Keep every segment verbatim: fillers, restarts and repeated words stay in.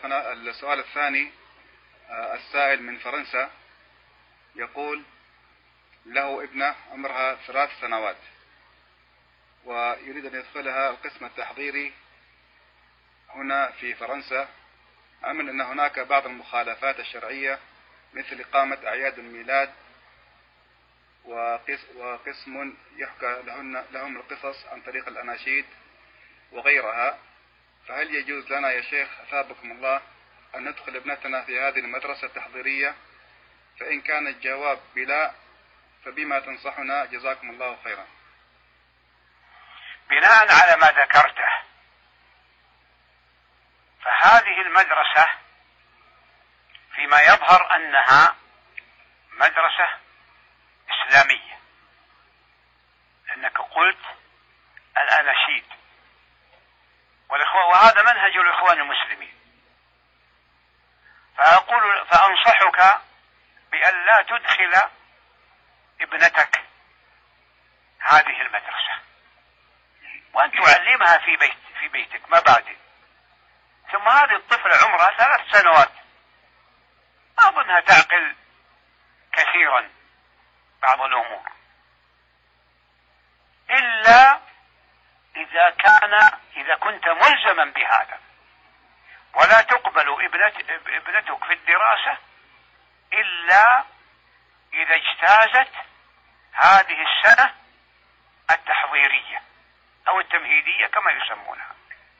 السؤال الثاني، السائل من فرنسا يقول له ابنة عمرها ثلاث سنوات ويريد أن يدخلها القسم التحضيري هنا في فرنسا، أمن أن هناك بعض المخالفات الشرعية مثل إقامة أعياد الميلاد وقسم يحكى لهن لهم القصص عن طريق الأناشيد وغيرها، فهل يجوز لنا يا شيخ أثابكم الله أن ندخل ابنتنا في هذه المدرسة التحضيرية؟ فإن كان الجواب بلا فبما تنصحنا جزاكم الله خيرا. بناء على ما ذكرته، فهذه المدرسة فيما يظهر أنها مدرسة إسلامية، لأنك قلت الأناشيد، وهذا منهج الإخوان المسلمين. فأقول فأنصحك بأن لا تدخل ابنتك هذه المدرسة، وأن تعلمها في بيت في بيتك ما بعد. ثم هذه الطفلة عمرها ثلاث سنوات، ما أظنها تعقل كثيرا بعض الأمور، إلا إذا كان إذا كنت ملزما بهذا، ولا تقبل ابنت ابنتك في الدراسة إلا إذا اجتازت هذه السنة التحضيرية أو التمهيدية كما يسمونها.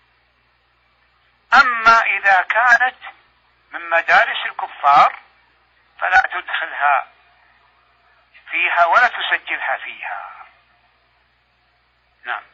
أما إذا كانت من مدارس الكفار فلا تدخلها فيها ولا تسجلها فيها. نعم.